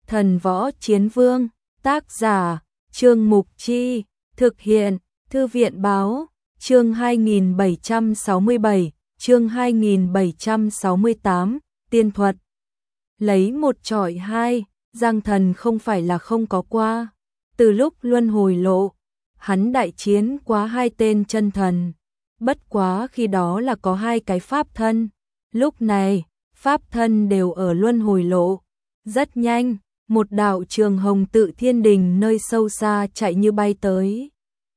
Thần Võ Chiến Vương, tác giả, Trương Mục Chi, thực hiện, Thư viện Báo, chương 2767, chương 2768, tiên thuật. Lấy một trọi hai, Giang Thần không phải là không có qua. Từ lúc luân hồi lộ, hắn đại chiến quá 2 tên chân thần. Bất quá khi đó là có 2 cái pháp thân. Lúc này, pháp thân đều ở luân hồi lộ. Rất nhanh, một đạo trường hồng tự thiên đình nơi sâu xa chạy như bay tới.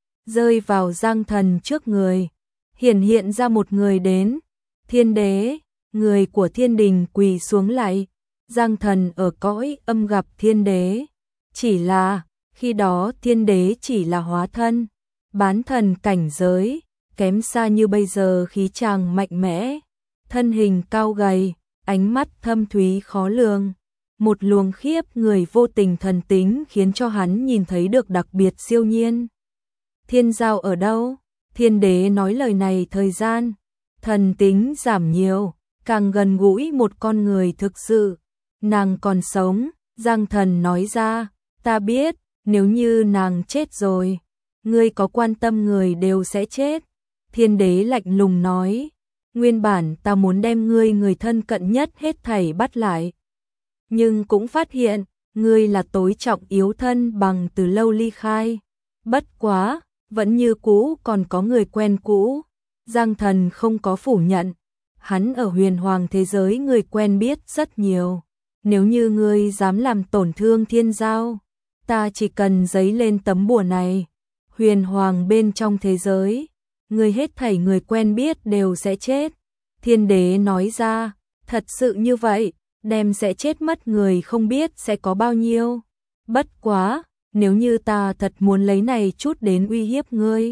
Rơi vào Giang Thần trước người. Hiện ra một người đến. Thiên đế, người của thiên đình quỳ xuống lại. Giang Thần ở cõi âm gặp thiên đế. Chỉ là, khi đó thiên đế chỉ là hóa thân. Bán thần cảnh giới, kém xa như bây giờ khí chàng mạnh mẽ. Thân hình cao gầy, ánh mắt thâm thúy khó lường. Một luồng khiếp người vô tình thần tính khiến cho hắn nhìn thấy được đặc biệt siêu nhiên. Thiên giao ở đâu? Thiên đế nói lời này thời gian. Thần tính giảm nhiều, càng gần gũi một con người thực sự. Nàng còn sống, Giang Thần nói ra, ta biết, nếu như nàng chết rồi, ngươi có quan tâm người đều sẽ chết. Thiên đế lạnh lùng nói, nguyên bản ta muốn đem ngươi người thân cận nhất hết thảy bắt lại. Nhưng cũng phát hiện, ngươi là tối trọng yếu thân bằng từ lâu ly khai. Bất quá, vẫn như cũ còn có người quen cũ. Giang Thần không có phủ nhận, hắn ở huyền hoàng thế giới người quen biết rất nhiều. Nếu như ngươi dám làm tổn thương thiên giao, ta chỉ cần giấy lên tấm bùa này. Huyền hoàng bên trong thế giới, người hết thảy người quen biết đều sẽ chết. Thiên đế nói ra, thật sự như vậy, đem sẽ chết mất người không biết sẽ có bao nhiêu. Bất quá, nếu như ta thật muốn lấy này chút đến uy hiếp ngươi.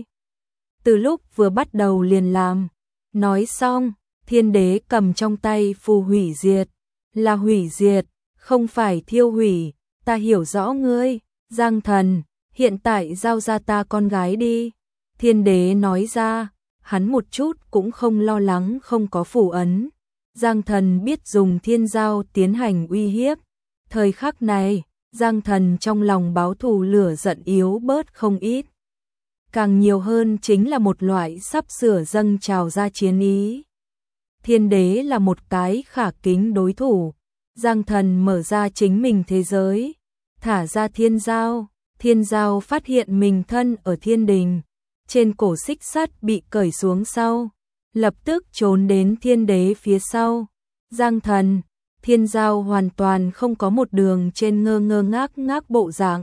Từ lúc vừa bắt đầu liền làm. Nói xong, thiên đế cầm trong tay phù hủy diệt. Là hủy diệt, không phải thiêu hủy, ta hiểu rõ ngươi. Giang Thần, hiện tại giao ra ta con gái đi. Thiên đế nói ra, hắn một chút cũng không lo lắng không có phù ấn. Giang Thần biết dùng thiên giao tiến hành uy hiếp. Thời khắc này, Giang Thần trong lòng báo thù lửa giận yếu bớt không ít. Càng nhiều hơn chính là một loại sắp sửa dâng trào ra chiến ý. Thiên đế là một cái khả kính đối thủ. Giang Thần mở ra chính mình thế giới, thả ra thiên giao. Thiên giao phát hiện mình thân ở thiên đình. Trên cổ xích sắt bị cởi xuống sau, lập tức trốn đến thiên đế phía sau. Giang Thần, thiên giao hoàn toàn không có một đường trên ngơ ngác bộ dạng.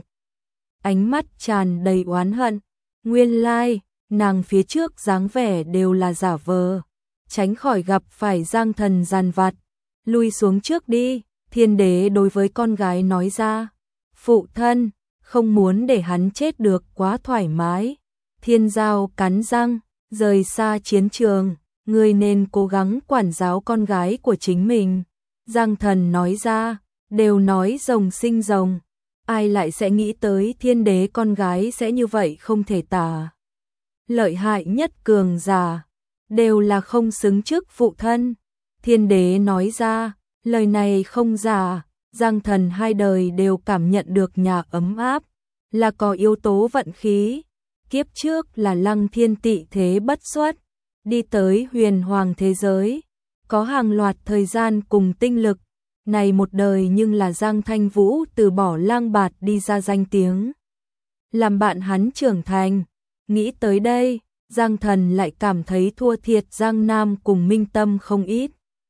Ánh mắt tràn đầy oán hận. Nguyên lai, nàng phía trước dáng vẻ đều là giả vờ. Tránh khỏi gặp phải Giang Thần giàn vặt. Lui xuống trước đi, thiên đế đối với con gái nói ra. Phụ thân, không muốn để hắn chết được quá thoải mái. Thiên giao cắn răng, rời xa chiến trường. Ngươi nên cố gắng quản giáo con gái của chính mình. Giang Thần nói ra, đều nói rồng sinh rồng. Ai lại sẽ nghĩ tới thiên đế con gái sẽ như vậy không thể tả. Lợi hại nhất cường giả, đều là không xứng trước phụ thân. Thiên đế nói ra, lời này không giả. Giang Thần 2 đời đều cảm nhận được nhà ấm áp, là có yếu tố vận khí. Kiếp trước là Lăng Thiên tị thế bất xuất, đi tới huyền hoàng thế giới, có hàng loạt thời gian cùng tinh lực. Này một đời nhưng là Giang Thanh Vũ từ bỏ lang bạt đi ra danh tiếng. Làm bạn hắn trưởng thành. Nghĩ tới đây, Giang Thần lại cảm thấy thua thiệt Giang Nam cùng Minh Tâm không ít.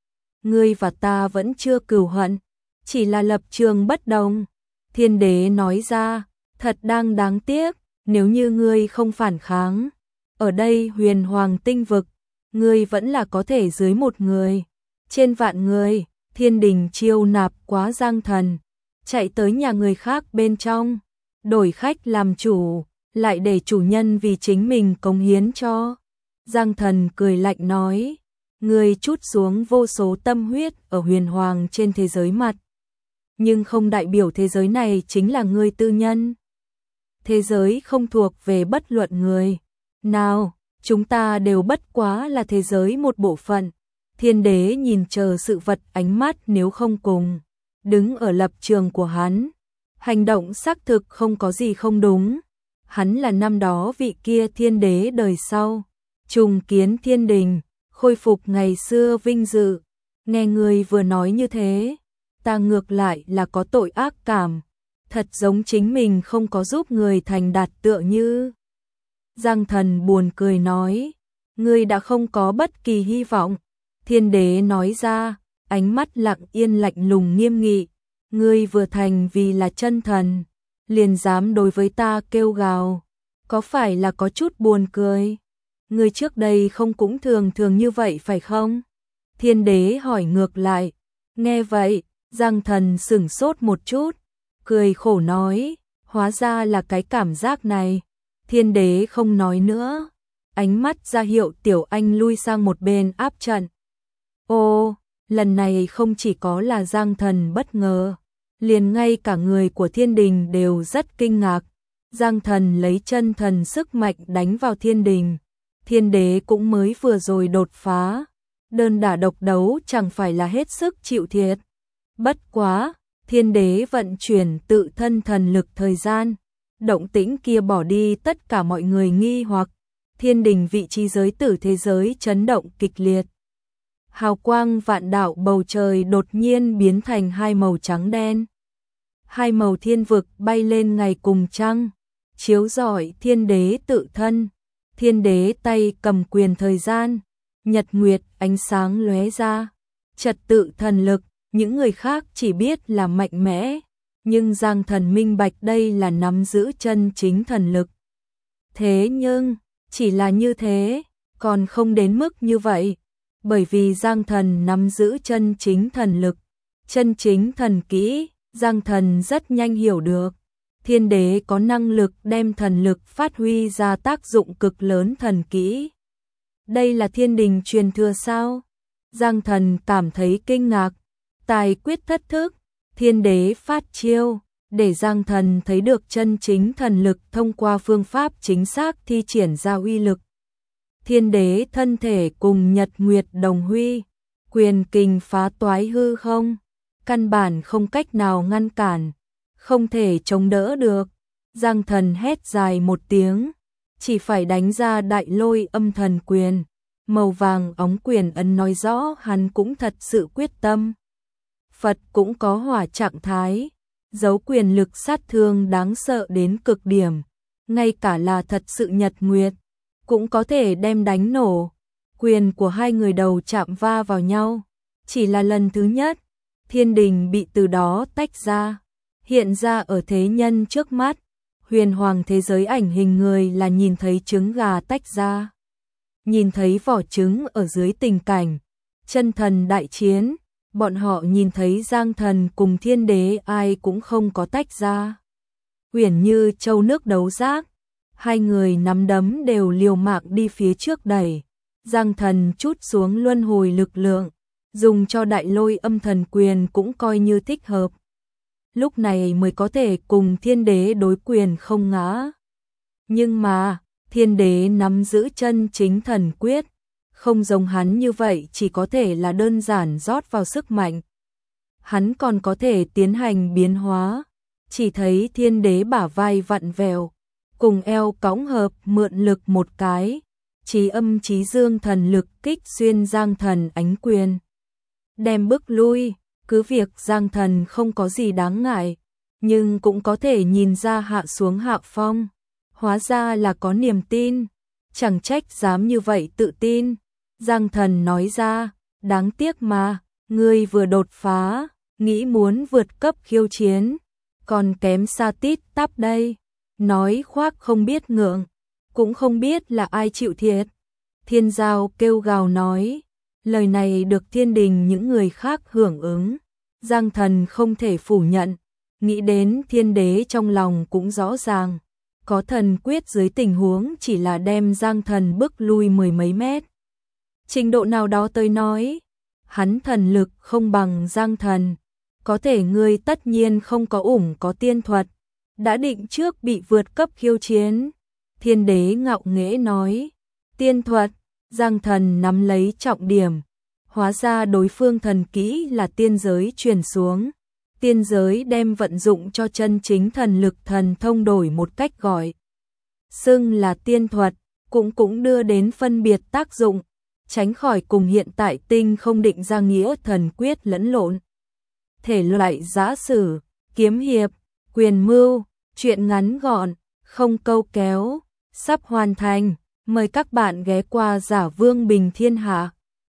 Ngươi và ta vẫn chưa cừu hận, chỉ là lập trường bất đồng. Thiên đế nói ra, thật đang đáng tiếc, nếu như ngươi không phản kháng. Ở đây huyền hoàng tinh vực, ngươi vẫn là có thể dưới 1 người. Trên vạn người, thiên đình chiêu nạp quá Giang Thần. Chạy tới nhà người khác bên trong, đổi khách làm chủ, lại để chủ nhân vì chính mình cống hiến cho. Giang Thần cười lạnh nói, ngươi trút xuống vô số tâm huyết ở huyền hoàng trên thế giới mặt. Nhưng không đại biểu thế giới này chính là ngươi tư nhân. Thế giới không thuộc về bất luận người nào, chúng ta đều bất quá là thế giới một bộ phận. Thiên đế nhìn chờ sự vật ánh mắt nếu không cùng. đứng ở lập trường của hắn. Hành động xác thực không có gì không đúng. Hắn là năm đó vị kia thiên đế đời sau, trùng kiến thiên đình, khôi phục ngày xưa vinh dự. Nghe người vừa nói như thế, ta ngược lại là có tội ác cảm, thật giống chính mình không có giúp người thành đạt tựa như. Giang Thần buồn cười nói, ngươi đã không có bất kỳ hy vọng. Thiên đế nói ra, ánh mắt lặng yên lạnh lùng nghiêm nghị, ngươi vừa thành vì là chân thần, liền dám đối với ta kêu gào, có phải là có chút buồn cười? Ngươi trước đây không cũng thường thường như vậy phải không? Thiên đế hỏi ngược lại. Nghe vậy, Giang Thần sửng sốt một chút, cười khổ nói, hóa ra là cái cảm giác này. Thiên đế không nói nữa, ánh mắt ra hiệu Tiểu Anh lui sang một bên áp trận. Ô, lần này không chỉ có là Giang Thần bất ngờ, liền ngay cả người của thiên đình đều rất kinh ngạc. Giang Thần lấy chân thần sức mạnh đánh vào thiên đình, thiên đế cũng mới vừa rồi đột phá, đơn đả độc đấu chẳng phải là hết sức chịu thiệt. Bất quá, thiên đế vận chuyển tự thân thần lực thời gian, động tĩnh kia bỏ đi tất cả mọi người nghi hoặc, thiên đình vị trí giới tử thế giới chấn động kịch liệt. Hào quang vạn đạo bầu trời đột nhiên biến thành hai màu trắng đen. Hai màu thiên vực bay lên ngày cùng trăng, chiếu rọi thiên đế tự thân. Thiên đế tay cầm quyền thời gian, nhật nguyệt ánh sáng lóe ra, trật tự thần lực, những người khác chỉ biết là mạnh mẽ, nhưng Giang Thần minh bạch đây là nắm giữ chân chính thần lực. Thế nhưng, chỉ là như thế, còn không đến mức như vậy, bởi vì Giang Thần nắm giữ chân chính thần lực, chân chính thần kỹ, Giang Thần rất nhanh hiểu được. Thiên đế có năng lực đem thần lực phát huy ra tác dụng cực lớn thần kỹ. Đây là thiên đình truyền thừa sao? Giang Thần cảm thấy kinh ngạc, tài quyết thất thức, thiên đế phát chiêu, để Giang Thần thấy được chân chính thần lực thông qua phương pháp chính xác thi triển ra uy lực. Thiên đế thân thể cùng nhật nguyệt đồng huy, quyền kình phá toái hư không, căn bản không cách nào ngăn cản, không thể chống đỡ được. Giang Thần hét dài một tiếng, chỉ phải đánh ra đại lôi âm thần quyền. Màu vàng óng quyền ấn nói rõ hắn cũng thật sự quyết tâm. Phật cũng có hỏa trạng thái, giấu quyền lực sát thương đáng sợ đến cực điểm, ngay cả là thật sự nhật nguyệt cũng có thể đem đánh nổ. Quyền của hai người đầu chạm va vào nhau, chỉ là lần thứ nhất, thiên đình bị từ đó tách ra, hiện ra ở thế nhân trước mắt. Huyền hoàng thế giới ảnh hình người là nhìn thấy trứng gà tách ra, nhìn thấy vỏ trứng ở dưới tình cảnh chân thần đại chiến, bọn họ nhìn thấy Giang Thần cùng thiên đế ai cũng không có tách ra. Uyển như châu nước đấu giác, hai người nắm đấm đều liều mạng đi phía trước đẩy. Giang Thần trút xuống luân hồi lực lượng, dùng cho đại lôi âm thần quyền cũng coi như thích hợp. Lúc này mới có thể cùng thiên đế đối quyền không ngã. Nhưng mà, thiên đế nắm giữ chân chính thần quyết, không giống hắn như vậy chỉ có thể là đơn giản rót vào sức mạnh. Hắn còn có thể tiến hành biến hóa, chỉ thấy thiên đế bả vai vặn vẹo, cùng eo cõng hợp mượn lực một cái, chí âm chí dương thần lực kích xuyên Giang Thần ánh quyền, đem bức lui. Cứ việc Giang Thần không có gì đáng ngại, nhưng cũng có thể nhìn ra hạ xuống hạ phong, hóa ra là có niềm tin, chẳng trách dám như vậy tự tin. Giang Thần nói ra, đáng tiếc mà, ngươi vừa đột phá, nghĩ muốn vượt cấp khiêu chiến, còn kém xa tít tắp đây. Nói khoác không biết ngượng, cũng không biết là ai chịu thiệt. Thiên Giao kêu gào nói, lời này được thiên đình những người khác hưởng ứng. Giang Thần không thể phủ nhận, nghĩ đến thiên đế trong lòng cũng rõ ràng, có thần quyết dưới tình huống chỉ là đem Giang Thần bước lui mười mấy mét. Trình độ nào đó tới nói, hắn thần lực không bằng Giang Thần, có thể ngươi tất nhiên không có có tiên thuật, đã định trước bị vượt cấp khiêu chiến. Thiên đế ngạo nghễ nói, tiên thuật. Giang Thần nắm lấy trọng điểm, hóa ra đối phương thần kỹ là tiên giới truyền xuống. tiên giới đem vận dụng cho chân chính thần lực thần thông đổi một cách gọi xưng là tiên thuật, cũng đưa đến phân biệt tác dụng, tránh khỏi cùng hiện tại tinh không định ra nghĩa thần quyết lẫn lộn. Thể loại giã sử, kiếm hiệp, quyền mưu, truyện ngắn gọn, không câu kéo, sắp hoàn thành, mời các bạn ghé qua Giả Vương Bình Thiên Hạ.